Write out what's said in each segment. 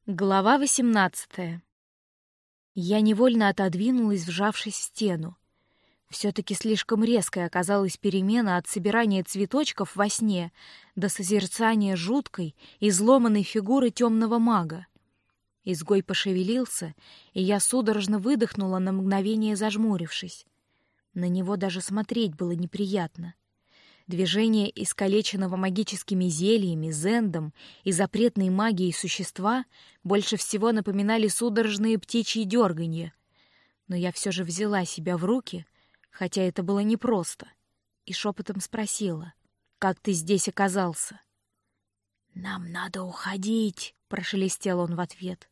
Глава 18. Я невольно отодвинулась, вжавшись в стену. Все-таки слишком резкой оказалась перемена от собирания цветочков во сне до созерцания жуткой, изломанной фигуры темного мага. Изгой пошевелился, и я судорожно выдохнула, на мгновение зажмурившись. На него даже смотреть было неприятно. Движения искалеченного магическими зельями, зендом и запретной магией существа больше всего напоминали судорожные птичьи дерганья. Но я все же взяла себя в руки, хотя это было непросто, и шепотом спросила: «Как ты здесь оказался?» «Нам надо уходить», — прошелестел он в ответ.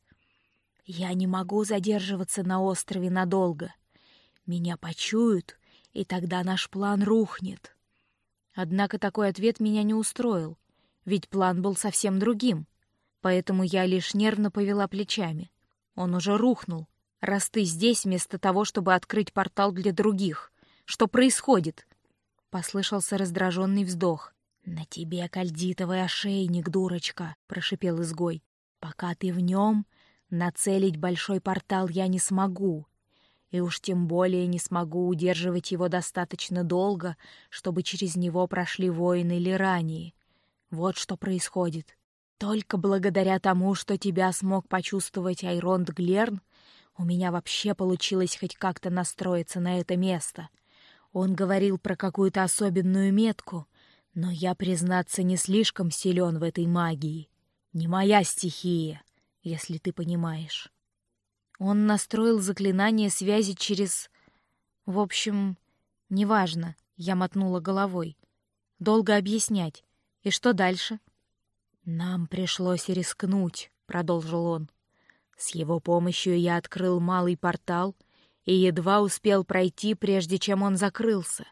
«Я не могу задерживаться на острове надолго. Меня почуют, и тогда наш план рухнет». Однако такой ответ меня не устроил, ведь план был совсем другим. Поэтому я лишь нервно повела плечами. Он уже рухнул. Раз ты здесь вместо того, чтобы открыть портал для других. Что происходит? Послышался раздраженный вздох. «На тебе кальдитовый ошейник, дурочка», — прошипел изгой. «Пока ты в нем, нацелить большой портал я не смогу. И уж тем более не смогу удерживать его достаточно долго, чтобы через него прошли воины Лирании. Вот что происходит. Только благодаря тому, что тебя смог почувствовать Айронд Глерн, у меня вообще получилось хоть как-то настроиться на это место. Он говорил про какую-то особенную метку, но я, признаться, не слишком силен в этой магии. Не моя стихия, если ты понимаешь». Он настроил заклинание связи через... В общем, неважно, я мотнула головой. Долго объяснять. И что дальше? «Нам пришлось рискнуть», — продолжил он. «С его помощью я открыл малый портал и едва успел пройти, прежде чем он закрылся.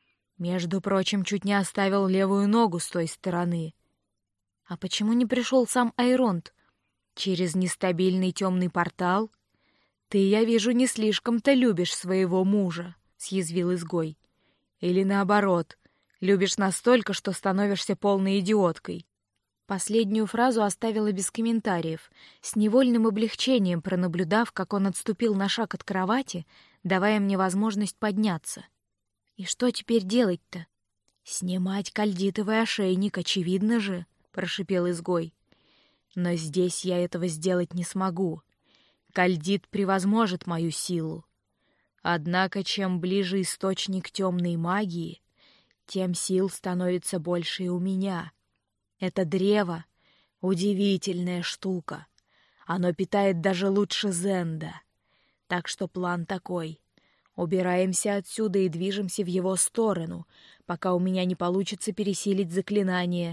Между прочим, чуть не оставил левую ногу с той стороны». «А почему не пришел сам Айронд? Через нестабильный темный портал?» «Ты, я вижу, не слишком-то любишь своего мужа», — съязвил изгой. «Или наоборот, любишь настолько, что становишься полной идиоткой». Последнюю фразу оставила без комментариев, с невольным облегчением пронаблюдав, как он отступил на шаг от кровати, давая мне возможность подняться. «И что теперь делать-то?» «Снимать кальдитовый ошейник, очевидно же», — прошипел изгой. «Но здесь я этого сделать не смогу. Кальдит превозможет мою силу. Однако, чем ближе источник темной магии, тем сил становится больше и у меня. Это древо — удивительная штука. Оно питает даже лучше зенда. Так что план такой. Убираемся отсюда и движемся в его сторону, пока у меня не получится пересилить заклинание».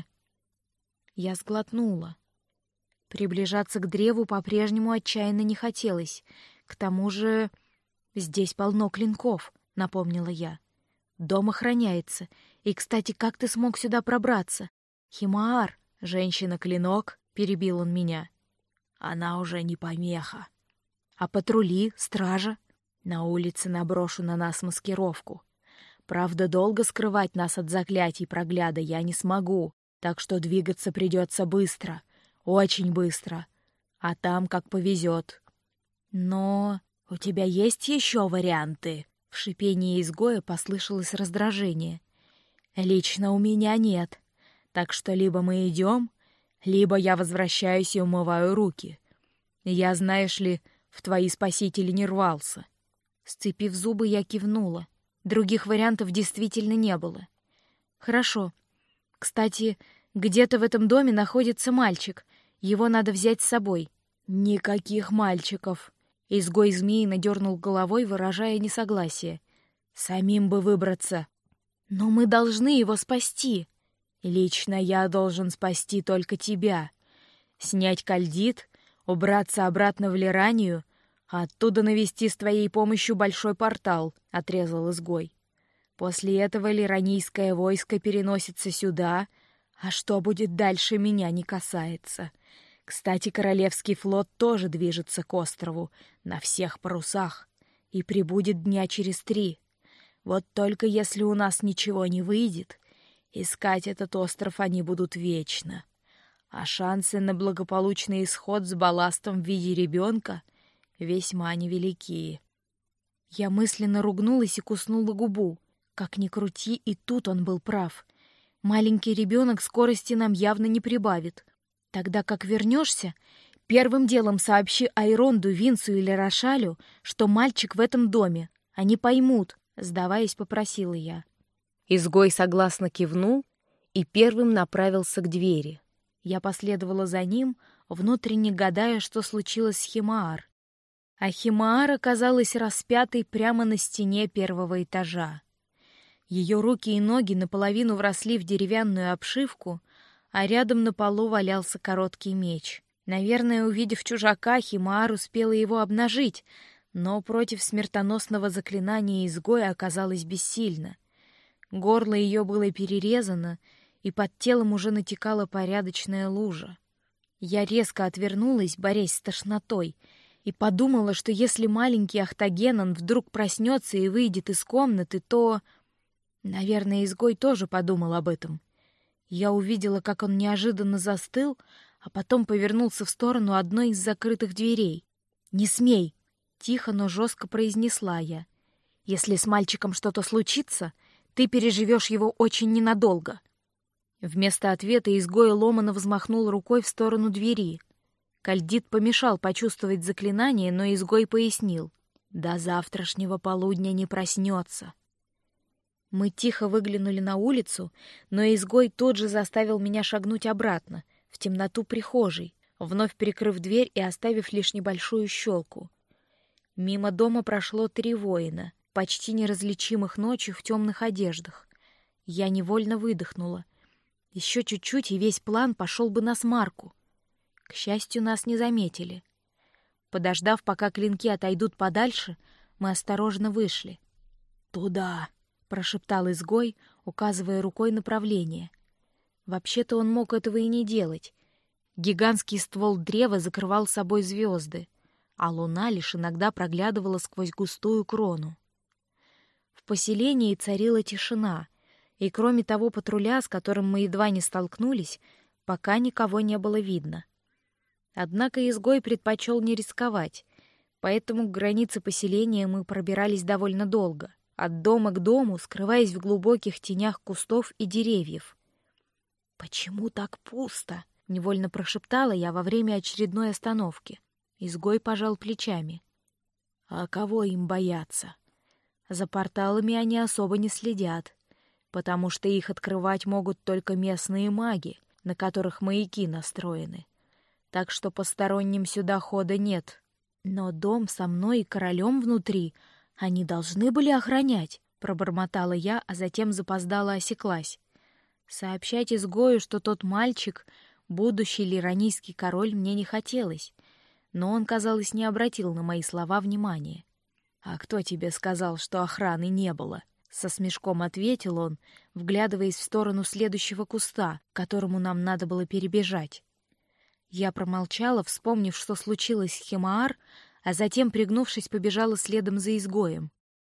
Я сглотнула. Приближаться к древу по-прежнему отчаянно не хотелось. К тому же здесь полно клинков, напомнила я. Дом охраняется. И, кстати, как ты смог сюда пробраться? Химаар, женщина-клинок, перебил он меня. Она уже не помеха. А патрули, стража? На улице наброшу на нас маскировку. Правда, долго скрывать нас от заклятий прогляда я не смогу, так что двигаться придется быстро. Очень быстро. А там как повезет. Но у тебя есть еще варианты? В шипении изгоя послышалось раздражение. Лично у меня нет. Так что либо мы идем, либо я возвращаюсь и умываю руки. Я, знаешь ли, в твои спасители не рвался. Сцепив зубы, я кивнула. Других вариантов действительно не было. Хорошо. Кстати, где-то в этом доме находится мальчик. Его надо взять с собой. Никаких мальчиков. Изгой змеино дернул головой, выражая несогласие. Самим бы выбраться. Но мы должны его спасти. Лично я должен спасти только тебя. Снять кальдит, убраться обратно в Лиранию, а оттуда навести с твоей помощью большой портал, отрезал изгой. После этого лиранийское войско переносится сюда, а что будет дальше, меня не касается. Кстати, Королевский флот тоже движется к острову на всех парусах и прибудет дня через 3. Вот только если у нас ничего не выйдет, искать этот остров они будут вечно. а шансы на благополучный исход с балластом в виде ребенка весьма невелики. Я мысленно ругнулась и куснула губу. Как ни крути, и тут он был прав. Маленький ребенок скорости нам явно не прибавит. Тогда как вернешься, первым делом сообщи Айронду, Винсу или Рошалю, что мальчик в этом доме. Они поймут, сдаваясь, попросила я. Изгой согласно кивнул и первым направился к двери. Я последовала за ним, внутренне гадая, что случилось с Химаар. А Химаар оказалась распятой прямо на стене первого этажа. Ее руки и ноги наполовину вросли в деревянную обшивку, а рядом на полу валялся короткий меч. Наверное, увидев чужака, Химаар успела его обнажить, но против смертоносного заклинания изгоя оказалась бессильна. Горло ее было перерезано, и под телом уже натекала порядочная лужа. Я резко отвернулась, борясь с тошнотой, и подумала, что если маленький Ахтагенон вдруг проснется и выйдет из комнаты, то... Наверное, изгой тоже подумал об этом. Я увидела, как он неожиданно застыл, а потом повернулся в сторону одной из закрытых дверей. «Не смей!» — тихо, но жестко произнесла я. «Если с мальчиком что-то случится, ты переживешь его очень ненадолго». Вместо ответа изгой ломано взмахнул рукой в сторону двери. Кальдит помешал почувствовать заклинание, но изгой пояснил: «До завтрашнего полудня не проснется». Мы тихо выглянули на улицу, но изгой тут же заставил меня шагнуть обратно, в темноту прихожей, вновь прикрыв дверь и оставив лишь небольшую щелку. Мимо дома прошло 3 воина, почти неразличимых ночью в темных одеждах. Я невольно выдохнула. Еще чуть-чуть, и весь план пошел бы насмарку. К счастью, нас не заметили. Подождав, пока клинки отойдут подальше, мы осторожно вышли. «Туда!» — прошептал изгой, указывая рукой направление. Вообще-то он мог этого и не делать. Гигантский ствол древа закрывал собой звезды, а луна лишь иногда проглядывала сквозь густую крону. В поселении царила тишина, и кроме того патруля, с которым мы едва не столкнулись, пока никого не было видно. Однако изгой предпочел не рисковать, поэтому к границе поселения мы пробирались довольно долго, от дома к дому, скрываясь в глубоких тенях кустов и деревьев. «Почему так пусто?» — невольно прошептала я во время очередной остановки. Изгой пожал плечами. «А кого им бояться? За порталами они особо не следят, потому что их открывать могут только местные маги, на которых маяки настроены. Так что посторонним сюда хода нет. Но дом со мной и королем внутри они должны были охранять», — пробормотала я, а затем запоздала осеклась. Сообщать изгою, что тот мальчик — будущий лиранийский король, мне не хотелось, но он, казалось, не обратил на мои слова внимания. «А кто тебе сказал, что охраны не было?» — со смешком ответил он, вглядываясь в сторону следующего куста, к которому нам надо было перебежать. Я промолчала, вспомнив, что случилось с Химаар, а затем, пригнувшись, побежала следом за изгоем.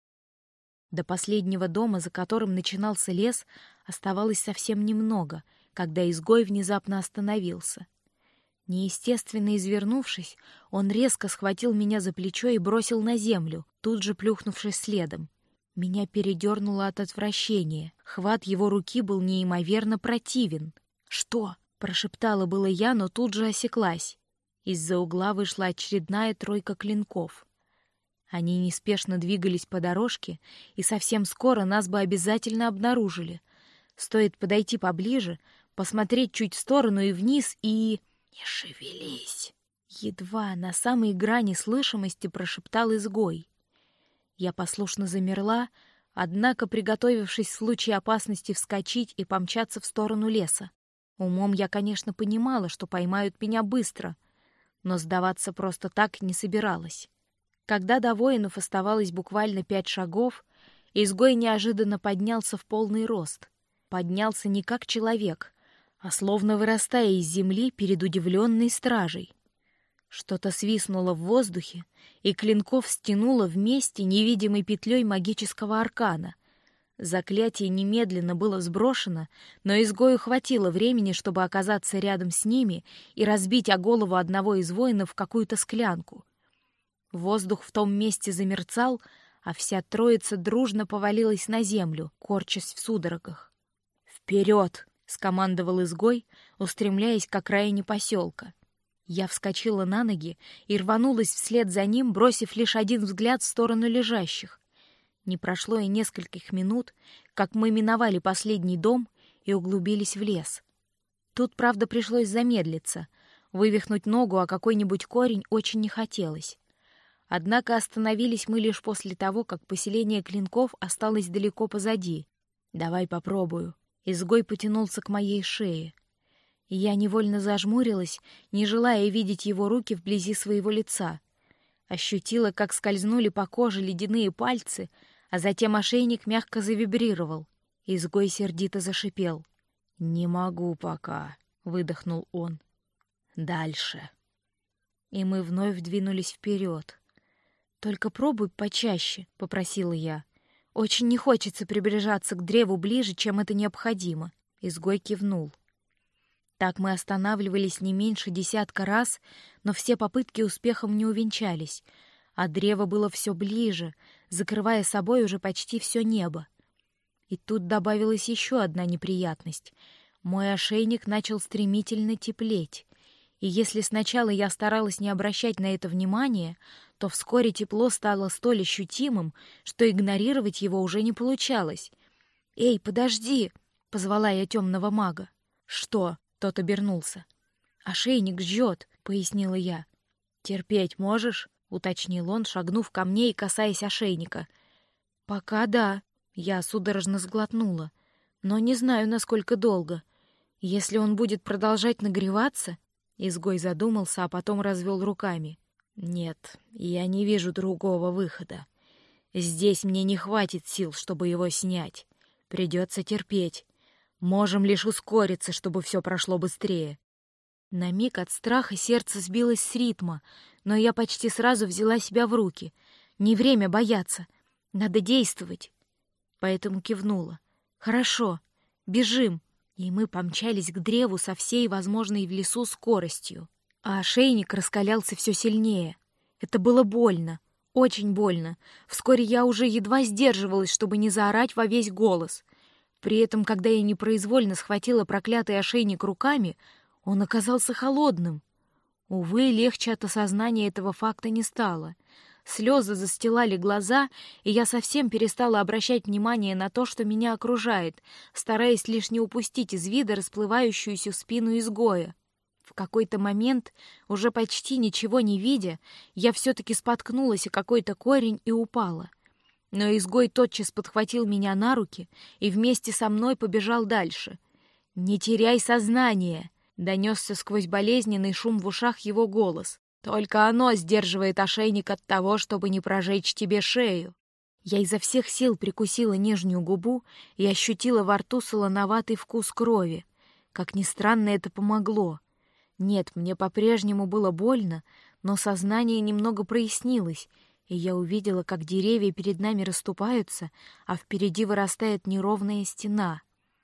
До последнего дома, за которым начинался лес, оставалось совсем немного, когда изгой внезапно остановился. Неестественно извернувшись, он резко схватил меня за плечо и бросил на землю, тут же плюхнувшись следом. Меня передернуло от отвращения. Хват его руки был неимоверно противен. «Что?» — прошептала было я, но тут же осеклась. Из-за угла вышла очередная 3 клинков. Они неспешно двигались по дорожке, и совсем скоро нас бы обязательно обнаружили. Стоит подойти поближе, посмотреть чуть в сторону и вниз, и... «Не шевелись!» Едва на самой грани слышимости прошептал изгой. Я послушно замерла, однако, приготовившись в случае опасности вскочить и помчаться в сторону леса. Умом я, конечно, понимала, что поймают меня быстро, но сдаваться просто так не собиралась. Когда до воинов оставалось буквально 5 шагов, изгой неожиданно поднялся в полный рост. Поднялся не как человек, а словно вырастая из земли перед удивленной стражей. Что-то свистнуло в воздухе, и клинков стянуло вместе невидимой петлей магического аркана, Заклятие немедленно было сброшено, но изгою хватило времени, чтобы оказаться рядом с ними и разбить о голову одного из воинов какую-то склянку. Воздух в том месте замерцал, а вся троица дружно повалилась на землю, корчась в судорогах. «Вперед!» — скомандовал изгой, устремляясь к окраине поселка. Я вскочила на ноги и рванулась вслед за ним, бросив лишь один взгляд в сторону лежащих. Не прошло и нескольких минут, как мы миновали последний дом и углубились в лес. Тут, правда, пришлось замедлиться. Вывихнуть ногу о какой-нибудь корень очень не хотелось. Однако остановились мы лишь после того, как поселение Клинков осталось далеко позади. «Давай попробую». Изгой потянулся к моей шее. Я невольно зажмурилась, не желая видеть его руки вблизи своего лица. Ощутила, как скользнули по коже ледяные пальцы, а затем ошейник мягко завибрировал. Изгой сердито зашипел. «Не могу пока», — выдохнул он. «Дальше». И мы вновь двинулись вперед. «Только пробуй почаще», — попросила я. «Очень не хочется приближаться к древу ближе, чем это необходимо». Изгой кивнул. Так мы останавливались не меньше 10 раз, но все попытки успехом не увенчались, а древо было все ближе, закрывая собой уже почти все небо. И тут добавилась еще одна неприятность. Мой ошейник начал стремительно теплеть. И если сначала я старалась не обращать на это внимания, то вскоре тепло стало столь ощутимым, что игнорировать его уже не получалось. «Эй, подожди!» — позвала я темного мага. «Что?» — тот обернулся. «Ошейник жжет», — пояснила я. «Терпеть можешь?» — уточнил он, шагнув ко мне и касаясь ошейника. «Пока да», — я судорожно сглотнула, «но не знаю, насколько долго. Если он будет продолжать нагреваться...» Изгой задумался, а потом развел руками. «Нет, я не вижу другого выхода. Здесь мне не хватит сил, чтобы его снять. Придется терпеть. Можем лишь ускориться, чтобы все прошло быстрее». На миг от страха сердце сбилось с ритма, но я почти сразу взяла себя в руки. Не время бояться. Надо действовать. Поэтому кивнула. «Хорошо, бежим». И мы помчались к древу со всей возможной в лесу скоростью. А ошейник раскалялся все сильнее. Это было больно, очень больно. Вскоре я уже едва сдерживалась, чтобы не заорать во весь голос. При этом, когда я непроизвольно схватила проклятый ошейник руками, он оказался холодным. Увы, легче от осознания этого факта не стало. Слезы застилали глаза, и я совсем перестала обращать внимание на то, что меня окружает, стараясь лишь не упустить из вида расплывающуюся спину изгоя. В какой-то момент, уже почти ничего не видя, я все-таки споткнулась о какой-то корень и упала. Но изгой тотчас подхватил меня на руки и вместе со мной побежал дальше. «Не теряй сознание!» — донесся сквозь болезненный шум в ушах его голос. «Только оно сдерживает ошейник от того, чтобы не прожечь тебе шею». Я изо всех сил прикусила нижнюю губу и ощутила во рту солоноватый вкус крови. Как ни странно, это помогло. Нет, мне по-прежнему было больно, но сознание немного прояснилось, и я увидела, как деревья перед нами расступаются, а впереди вырастает неровная стена.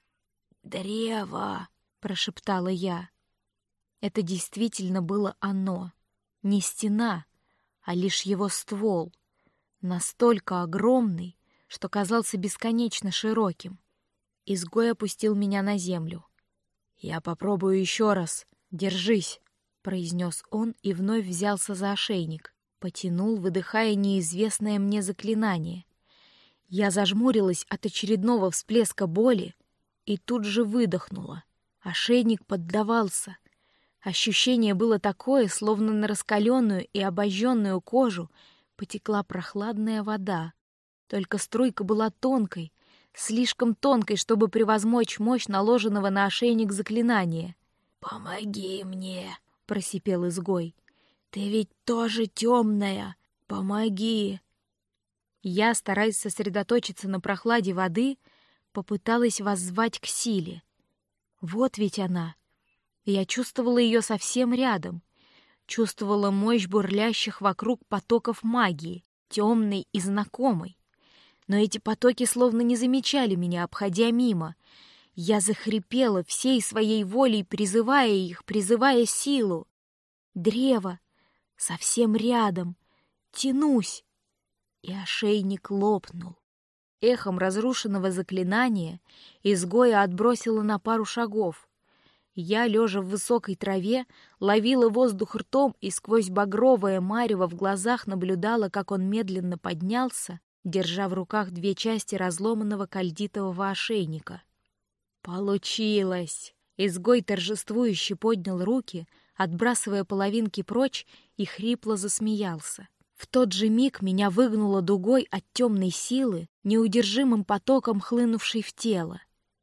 «Древо!» — прошептала я. Это действительно было оно. Не стена, а лишь его ствол, настолько огромный, что казался бесконечно широким. Изгой опустил меня на землю. «Я попробую еще раз. Держись», — произнес он и вновь взялся за ошейник, потянул, выдыхая неизвестное мне заклинание. Я зажмурилась от очередного всплеска боли и тут же выдохнула. Ошейник поддавался. Ощущение было такое, словно на раскаленную и обожженную кожу потекла прохладная вода. Только струйка была тонкой, слишком тонкой, чтобы превозмочь мощь наложенного на ошейник заклинания. «Помоги мне!» — просипел изгой. «Ты ведь тоже темная! Помоги!» Я, стараясь сосредоточиться на прохладе воды, попыталась воззвать к силе. Вот ведь она. Я чувствовала ее совсем рядом. Чувствовала мощь бурлящих вокруг потоков магии, темной и знакомой. но эти потоки словно не замечали меня, обходя мимо. Я захрипела всей своей волей, призывая их, призывая силу. Древо совсем рядом. Тянусь. И ошейник лопнул. Эхом разрушенного заклинания изгоя отбросило на пару шагов. Я, лежа в высокой траве, ловила воздух ртом и сквозь багровое марево в глазах наблюдала, как он медленно поднялся, держа в руках две части разломанного кальдитового ошейника. Получилось! Изгой торжествующе поднял руки, отбрасывая половинки прочь, и хрипло засмеялся. В тот же миг меня выгнуло дугой от темной силы, неудержимым потоком хлынувшей в тело.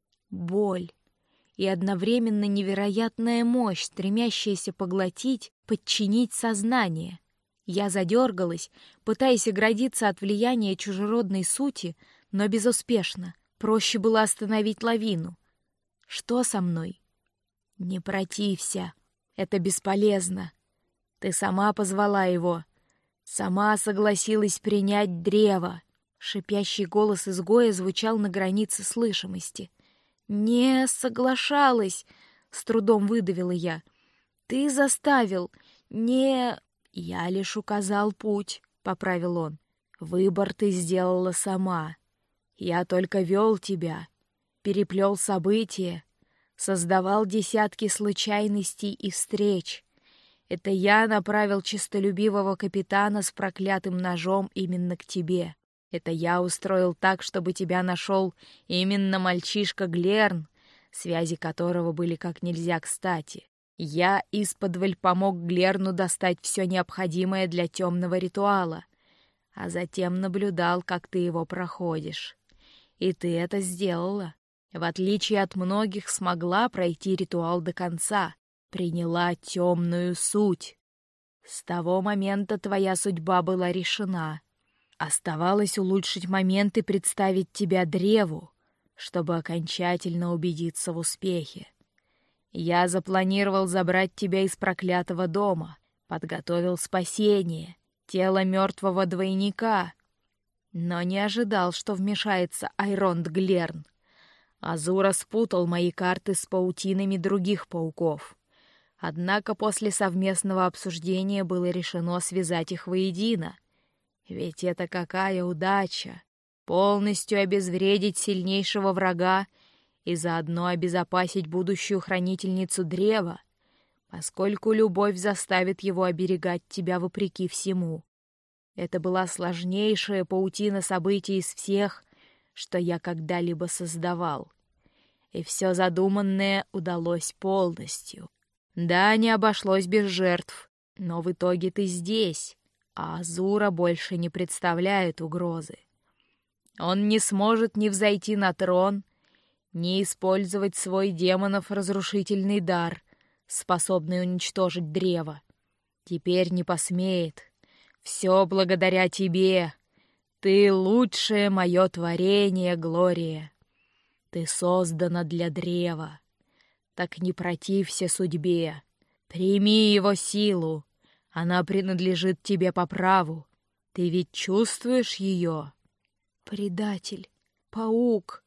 Боль и одновременно невероятная мощь, стремящаяся поглотить, подчинить сознание. Я задергалась, пытаясь оградиться от влияния чужеродной сути, но безуспешно. Проще было остановить лавину. Что со мной? Не протився. Это бесполезно. Ты сама позвала его. Сама согласилась принять древо. Шипящий голос изгоя звучал на границе слышимости. «Не соглашалась», — с трудом выдавила я. «Ты заставил. Не...» «Я лишь указал путь», — поправил он. «Выбор ты сделала сама. Я только вел тебя, переплел события, создавал десятки случайностей и встреч. Это я направил честолюбивого капитана с проклятым ножом именно к тебе. Это я устроил так, чтобы тебя нашел именно мальчишка Глерн, связи которого были как нельзя кстати. Я исподволь помог Глерну достать все необходимое для темного ритуала, а затем наблюдал, как ты его проходишь. И ты это сделала. В отличие от многих, смогла пройти ритуал до конца, приняла темную суть. С того момента твоя судьба была решена. Оставалось улучшить момент и представить тебя древу, чтобы окончательно убедиться в успехе. Я запланировал забрать тебя из проклятого дома, подготовил спасение, тело мертвого двойника, но не ожидал, что вмешается Айронд Глерн. Азура спутал мои карты с паутинами других пауков. Однако после совместного обсуждения было решено связать их воедино. Ведь это какая удача! Полностью обезвредить сильнейшего врага и заодно обезопасить будущую хранительницу древа, поскольку любовь заставит его оберегать тебя вопреки всему. Это была сложнейшая паутина событий из всех, что я когда-либо создавал. И все задуманное удалось полностью. Да, не обошлось без жертв, но в итоге ты здесь, а Азура больше не представляет угрозы. Он не сможет ни взойти на трон, ни использовать свой демонов разрушительный дар, способный уничтожить древо. Теперь не посмеет. Все благодаря тебе. Ты лучшее мое творение, Глория. Ты создана для древа. Так не протився судьбе. Прими его силу. Она принадлежит тебе по праву. Ты ведь чувствуешь ее? Предатель, паук.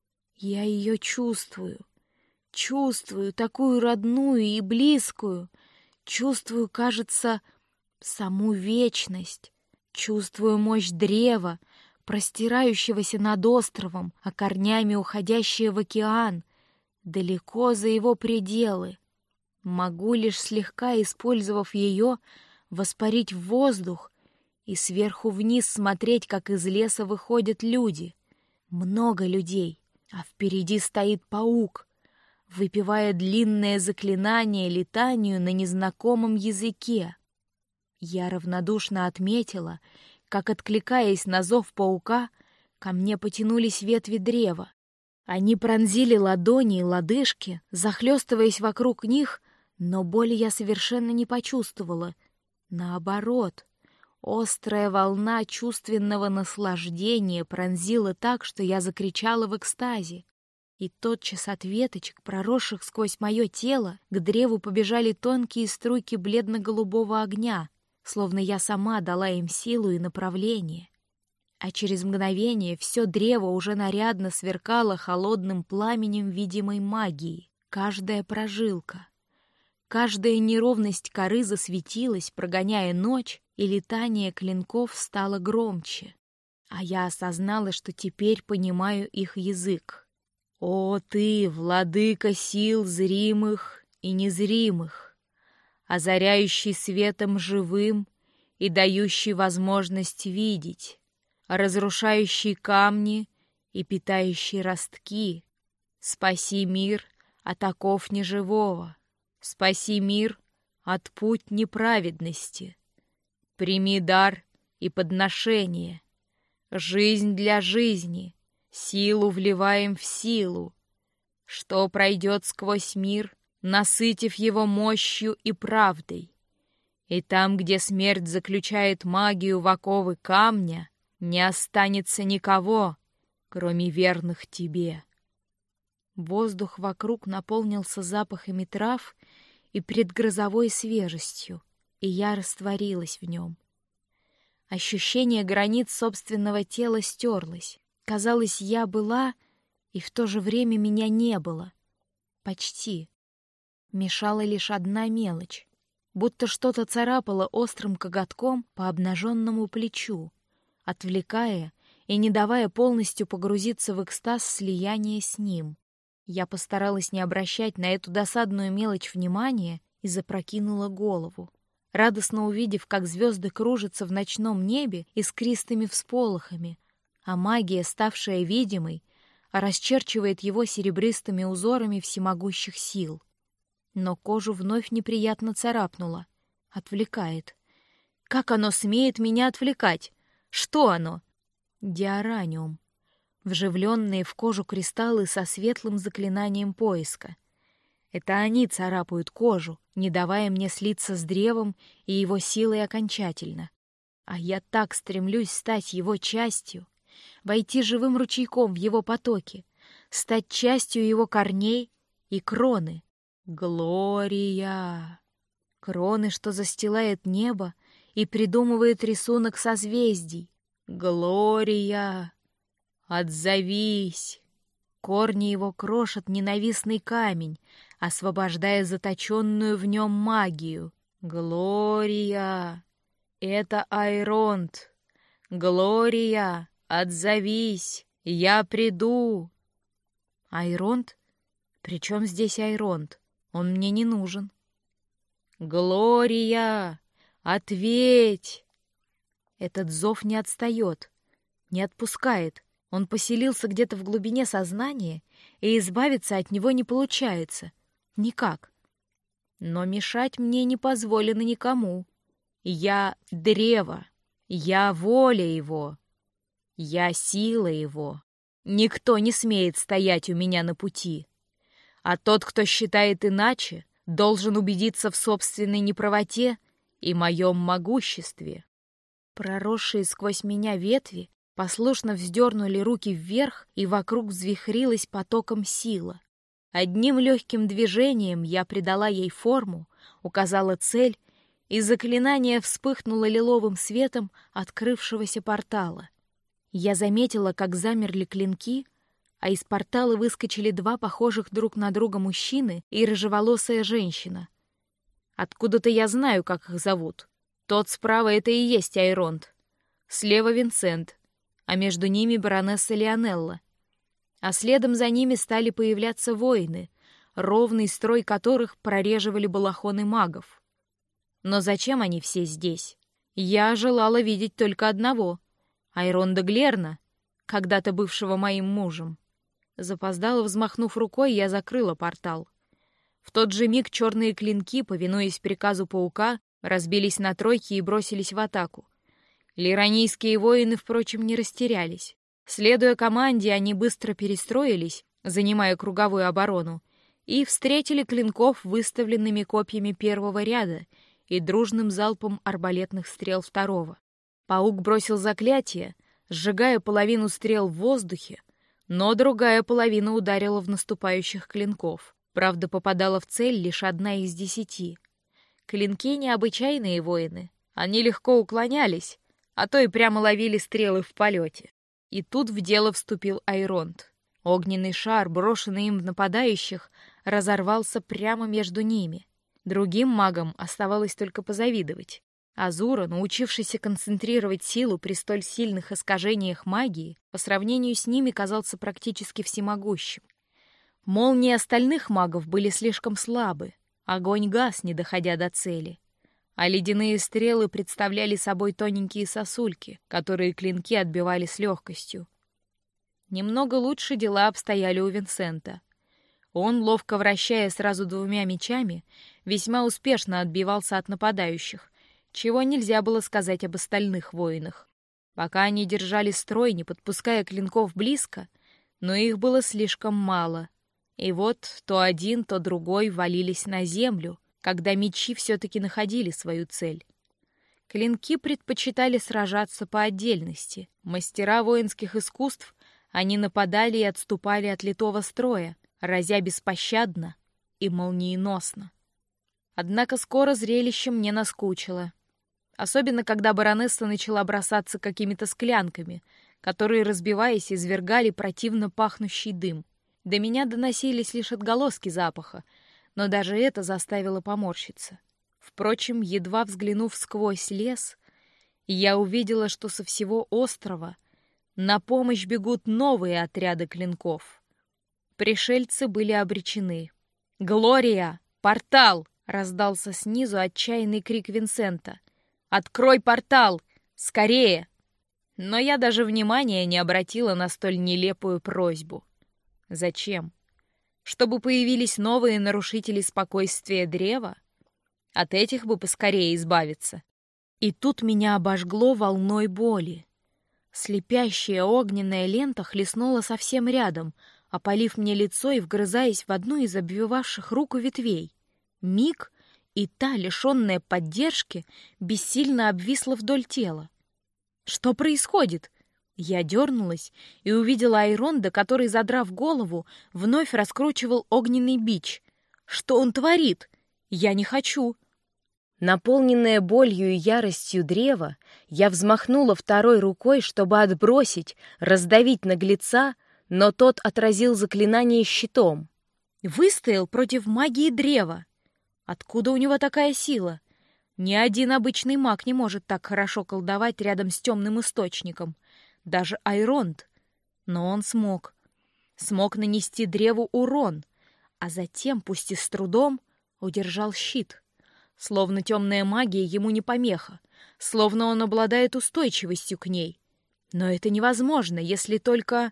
Я ее чувствую. Чувствую, такую родную и близкую. Чувствую, кажется, саму вечность. Чувствую мощь древа, простирающегося над островом, а корнями уходящее в океан, далеко за его пределы. Могу лишь слегка, использовав ее, воспарить в воздух и сверху вниз смотреть, как из леса выходят люди. Много людей, а впереди стоит паук, выпевая длинное заклинание летанию на незнакомом языке. Я равнодушно отметила, как, откликаясь на зов паука, ко мне потянулись ветви древа. Они пронзили ладони и лодыжки, захлестываясь вокруг них, но боли я совершенно не почувствовала. Наоборот, острая волна чувственного наслаждения пронзила так, что я закричала в экстазе. И тотчас от веточек, проросших сквозь мое тело, к древу побежали тонкие струйки бледно-голубого огня, словно я сама дала им силу и направление. А через мгновение все древо уже нарядно сверкало холодным пламенем видимой магии. Каждая прожилка, каждая неровность коры засветилась, прогоняя ночь, и летание клинков стало громче. А я осознала, что теперь понимаю их язык. «О ты, владыка сил зримых и незримых, озаряющий светом живым и дающий возможность видеть, разрушающий камни и питающий ростки, спаси мир от оков неживого, спаси мир от путь неправедности, прими дар и подношение, жизнь для жизни, силу вливаем в силу, что пройдет сквозь мир, насытив его мощью и правдой. И там, где смерть заключает магию в оковы камня, не останется никого, кроме верных тебе». Воздух вокруг наполнился запахами трав и предгрозовой свежестью, и я растворилась в нем. Ощущение границ собственного тела стерлось. Казалось, я была, и в то же время меня не было. Почти. Мешала лишь одна мелочь. Будто что-то царапало острым коготком по обнаженному плечу, отвлекая и не давая полностью погрузиться в экстаз слияния с ним. Я постаралась не обращать на эту досадную мелочь внимания и запрокинула голову, радостно увидев, как звезды кружатся в ночном небе искристыми всполохами, а магия, ставшая видимой, расчерчивает его серебристыми узорами всемогущих сил. Но кожу вновь неприятно царапнуло. Отвлекает. Как оно смеет меня отвлекать? Что оно? Диараниум. Вживленные в кожу кристаллы со светлым заклинанием поиска. Это они царапают кожу, не давая мне слиться с древом и его силой окончательно. А я так стремлюсь стать его частью, войти живым ручейком в его потоки, стать частью его корней и кроны. Глория! Кроны, что застилает небо и придумывает рисунок созвездий. Глория! Отзовись! Корни его крошат ненавистный камень, освобождая заточенную в нем магию. Глория! Это Айронт! Глория! Отзовись! Я приду! Айронт? При чем здесь Айронт? Он мне не нужен. Глория! Ответь! Этот зов не отстает, не отпускает. Он поселился где-то в глубине сознания, и избавиться от него не получается. Никак. Но мешать мне не позволено никому. Я древо, я воля его, я сила его. Никто не смеет стоять у меня на пути. А тот, кто считает иначе, должен убедиться в собственной неправоте и моем могуществе. Проросшие сквозь меня ветви послушно вздернули руки вверх, и вокруг взвихрилась потоком сила. Одним легким движением я придала ей форму, указала цель, и заклинание вспыхнуло лиловым светом открывшегося портала. Я заметила, как замерли клинки, а из портала выскочили два похожих друг на друга мужчины и рыжеволосая женщина. Откуда-то я знаю, как их зовут. Тот справа — это и есть Айронт. Слева Винсент, а между ними баронесса Лионелла. А следом за ними стали появляться воины, ровный строй которых прореживали балахоны магов. Но зачем они все здесь? Я желала видеть только одного — Айронда Глерна, когда-то бывшего моим мужем. Запоздало взмахнув рукой, я закрыла портал. В тот же миг черные клинки, повинуясь приказу паука, разбились на тройки и бросились в атаку. Лиранийские воины, впрочем, не растерялись. Следуя команде, они быстро перестроились, занимая круговую оборону, и встретили клинков выставленными копьями первого ряда и дружным залпом арбалетных стрел второго. Паук бросил заклятие, сжигая половину стрел в воздухе, но другая половина ударила в наступающих клинков. Правда, попадала в цель лишь 1 из 10. Клинки — необычайные воины. Они легко уклонялись, а то и прямо ловили стрелы в полете. И тут в дело вступил Айронт. Огненный шар, брошенный им в нападающих, разорвался прямо между ними. Другим магам оставалось только позавидовать. Азура, научившийся концентрировать силу при столь сильных искажениях магии, по сравнению с ними казался практически всемогущим. Молнии остальных магов были слишком слабы, огонь гас, не доходя до цели, а ледяные стрелы представляли собой тоненькие сосульки, которые клинки отбивали с легкостью. Немного лучше дела обстояли у Винсента. Он, ловко вращая сразу двумя мечами, весьма успешно отбивался от нападающих, чего нельзя было сказать об остальных воинах. Пока они держали строй, не подпуская клинков близко, но их было слишком мало. И вот то один, то другой валились на землю, когда мечи все-таки находили свою цель. Клинки предпочитали сражаться по отдельности. Мастера воинских искусств, они нападали и отступали от литого строя, разя беспощадно и молниеносно. Однако скоро зрелище мне наскучило. Особенно, когда баронесса начала бросаться какими-то склянками, которые, разбиваясь, извергали противно пахнущий дым. До меня доносились лишь отголоски запаха, но даже это заставило поморщиться. Впрочем, едва взглянув сквозь лес, я увидела, что со всего острова на помощь бегут новые отряды клинков. Пришельцы были обречены. «Глория! Портал!» — раздался снизу отчаянный крик Винсента. «Открой портал! Скорее!» Но я даже внимания не обратила на столь нелепую просьбу. Зачем? Чтобы появились новые нарушители спокойствия древа? От этих бы поскорее избавиться. И тут меня обожгло волной боли. Слепящая огненная лента хлестнула совсем рядом, опалив мне лицо и вгрызаясь в одну из обвивавших руку ветвей. Миг, и та, лишенная поддержки, бессильно обвисла вдоль тела. Что происходит? Я дернулась и увидела Айронда, который, задрав голову, вновь раскручивал огненный бич. Что он творит? Я не хочу. Наполненная болью и яростью древа, я взмахнула второй рукой, чтобы отбросить, раздавить наглеца, но тот отразил заклинание щитом. Выстоял против магии древа. Откуда у него такая сила? Ни один обычный маг не может так хорошо колдовать рядом с темным источником. Даже Айронд. Но он смог. Смог нанести древу урон, а затем, пусть и с трудом, удержал щит. Словно темная магия ему не помеха, словно он обладает устойчивостью к ней. Но это невозможно, если только...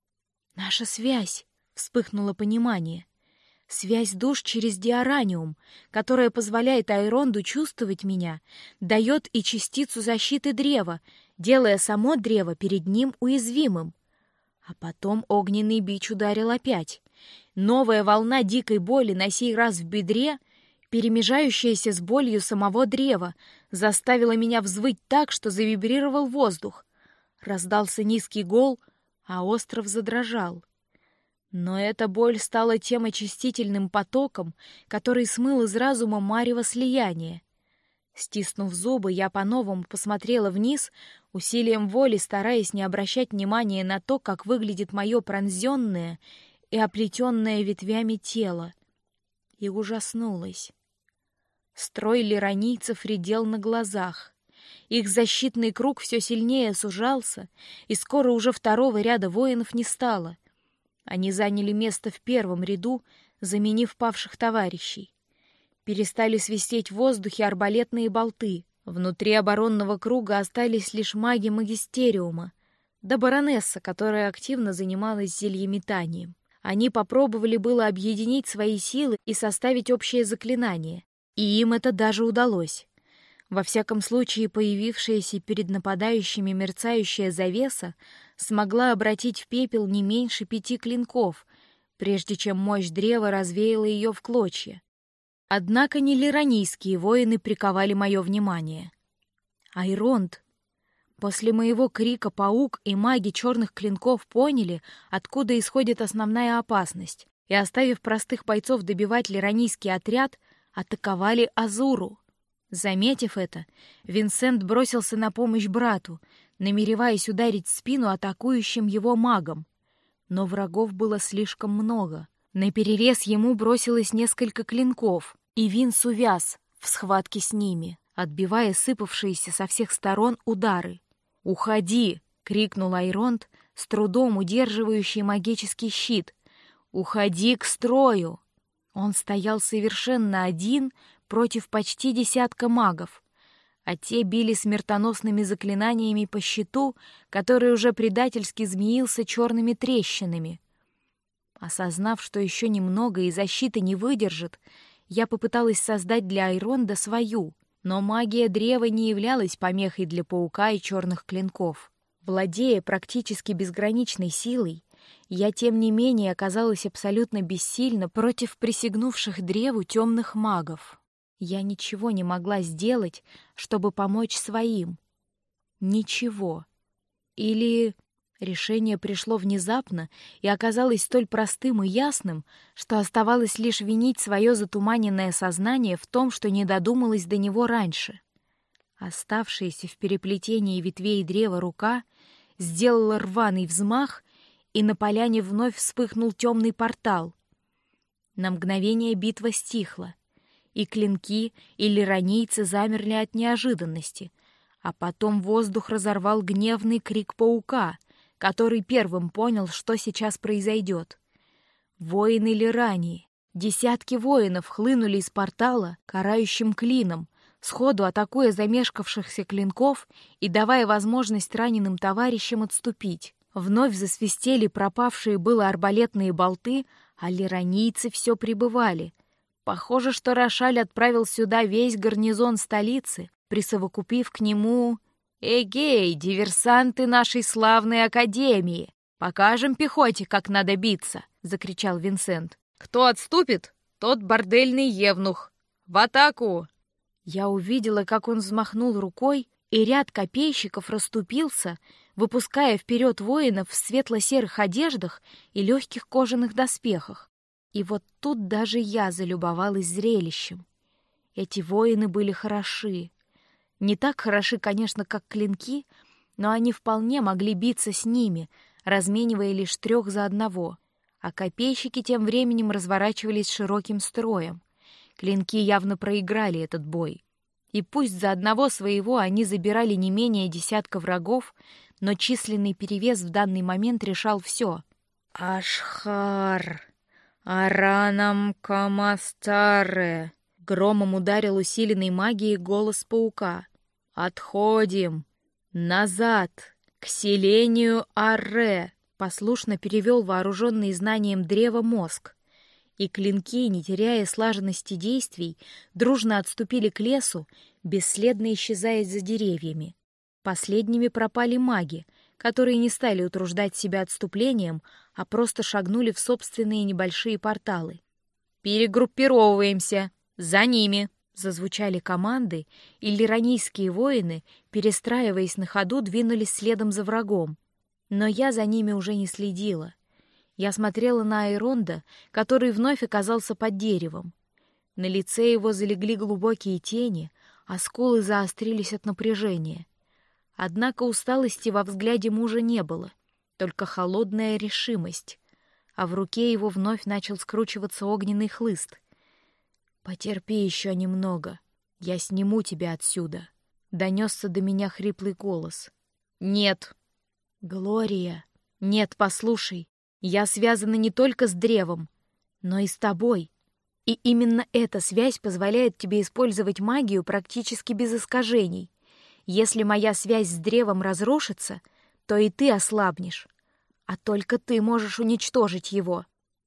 Наша связь, вспыхнуло понимание. Связь душ через диораниум, которая позволяет Айронду чувствовать меня, дает и частицу защиты древа, делая само древо перед ним уязвимым. А потом огненный бич ударил опять. Новая волна дикой боли, на сей раз в бедре, перемежающаяся с болью самого древа, заставила меня взвыть так, что завибрировал воздух. Раздался низкий гул, а остров задрожал. Но эта боль стала тем очистительным потоком, который смыл из разума марево слияния. Стиснув зубы, я по-новому посмотрела вниз, усилием воли стараясь не обращать внимания на то, как выглядит мое пронзенное и оплетенное ветвями тело, и ужаснулась. Строй лиранийцев редел на глазах. Их защитный круг все сильнее сужался, и скоро уже второго ряда воинов не стало. Они заняли место в первом ряду, заменив павших товарищей. Перестали свистеть в воздухе арбалетные болты. Внутри оборонного круга остались лишь маги магистериума, да баронесса, которая активно занималась зельеметанием. Они попробовали было объединить свои силы и составить общее заклинание, и им это даже удалось. Во всяком случае, появившаяся перед нападающими мерцающая завеса смогла обратить в пепел не меньше 5 клинков, прежде чем мощь древа развеяла ее в клочья. Однако не лиранийские воины приковали мое внимание. Айронд. После моего крика паук и маги черных клинков поняли, откуда исходит основная опасность, и, оставив простых бойцов добивать лиранийский отряд, атаковали Азуру. Заметив это, Винсент бросился на помощь брату, намереваясь ударить в спину атакующим его магам. Но врагов было слишком много. Наперерез ему бросилось несколько клинков, и Винс увяз в схватке с ними, отбивая сыпавшиеся со всех сторон удары. «Уходи!» — крикнул Айронд, с трудом удерживающий магический щит. «Уходи к строю!» Он стоял совершенно один против почти десятка магов, а те били смертоносными заклинаниями по щиту, который уже предательски змеился черными трещинами. Осознав, что еще немного и защита не выдержит, я попыталась создать для Айронда свою, но магия древа не являлась помехой для паука и черных клинков. Владея практически безграничной силой, я, тем не менее, оказалась абсолютно бессильна против присягнувших древу темных магов. Я ничего не могла сделать, чтобы помочь своим. Ничего. Или решение пришло внезапно и оказалось столь простым и ясным, что оставалось лишь винить свое затуманенное сознание в том, что не додумалась до него раньше. Оставшаяся в переплетении ветвей древа рука сделала рваный взмах, и на поляне вновь вспыхнул темный портал. На мгновение битва стихла, и клинки и лиранийцы замерли от неожиданности, а потом воздух разорвал гневный крик паука, который первым понял, что сейчас произойдет. Воины Лирании, десятки воинов хлынули из портала карающим клином, сходу атакуя замешкавшихся клинков и давая возможность раненым товарищам отступить. Вновь засвистели пропавшие было арбалетные болты, а лиранийцы все прибывали. Похоже, что Рошаль отправил сюда весь гарнизон столицы, присовокупив к нему... «Эгей, диверсанты нашей славной академии! Покажем пехоте, как надо биться!» — закричал Винсент. «Кто отступит, тот бордельный евнух! В атаку!» Я увидела, как он взмахнул рукой, и ряд копейщиков расступился, выпуская вперед воинов в светло-серых одеждах и легких кожаных доспехах. И вот тут даже я залюбовалась зрелищем. Эти воины были хороши. Не так хороши, конечно, как клинки, но они вполне могли биться с ними, разменивая лишь 3 за 1. А копейщики тем временем разворачивались широким строем. Клинки явно проиграли этот бой. И пусть за одного своего они забирали не менее десятка врагов, но численный перевес в данный момент решал все. «Ашхар! Аранам Камастаре!» Громом ударил усиленной магией голос паука. «Отходим! Назад! К селению Арре!» Послушно перевел вооруженный знанием древа мозг. И клинки, не теряя слаженности действий, дружно отступили к лесу, бесследно исчезая за деревьями. Последними пропали маги, которые не стали утруждать себя отступлением, а просто шагнули в собственные небольшие порталы. «Перегруппировываемся! За ними!» Зазвучали команды, и лиранийские воины, перестраиваясь на ходу, двинулись следом за врагом. Но я за ними уже не следила. Я смотрела на Айронда, который вновь оказался под деревом. На лице его залегли глубокие тени, а скулы заострились от напряжения. Однако усталости во взгляде мужа не было, только холодная решимость, а в руке его вновь начал скручиваться огненный хлыст. «Потерпи еще немного, я сниму тебя отсюда», — донесся до меня хриплый голос. «Нет». «Глория». «Нет, послушай, я связана не только с древом, но и с тобой. И именно эта связь позволяет тебе использовать магию практически без искажений. Если моя связь с древом разрушится, то и ты ослабнешь. А только ты можешь уничтожить его».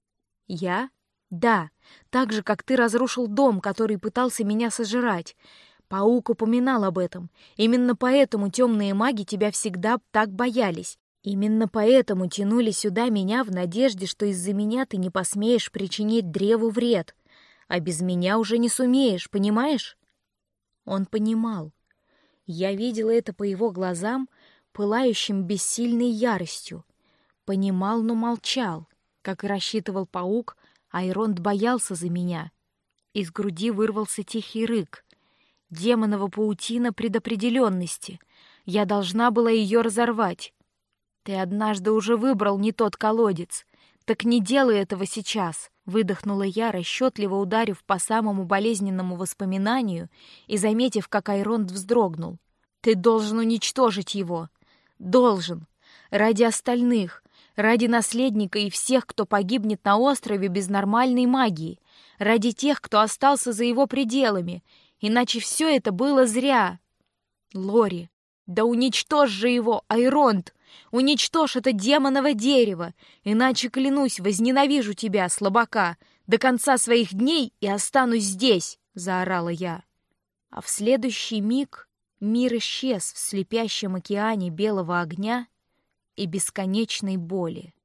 «Я? Да, так же, как ты разрушил дом, который пытался меня сожрать. Паук упоминал об этом. Именно поэтому темные маги тебя всегда так боялись. Именно поэтому тянули сюда меня в надежде, что из-за меня ты не посмеешь причинить древу вред. А без меня уже не сумеешь, понимаешь?» Он понимал. Я видела это по его глазам, пылающим бессильной яростью. Понимал, но молчал. Как и рассчитывал паук, Айронд боялся за меня. Из груди вырвался тихий рык. Демонова паутина предопределенности. Я должна была ее разорвать. Ты однажды уже выбрал не тот колодец. Так не делай этого сейчас, выдохнула я, расчетливо ударив по самому болезненному воспоминанию и заметив, как Айронд вздрогнул. Ты должен уничтожить его. Должен. Ради остальных. Ради наследника и всех, кто погибнет на острове без нормальной магии. Ради тех, кто остался за его пределами. Иначе все это было зря. Лори, да уничтожь же его, Айронд! Уничтожь это демоново дерево, иначе, клянусь, возненавижу тебя, слабака, до конца своих дней и останусь здесь, — заорала я. А в следующий миг мир исчез в слепящем океане белого огня и бесконечной боли.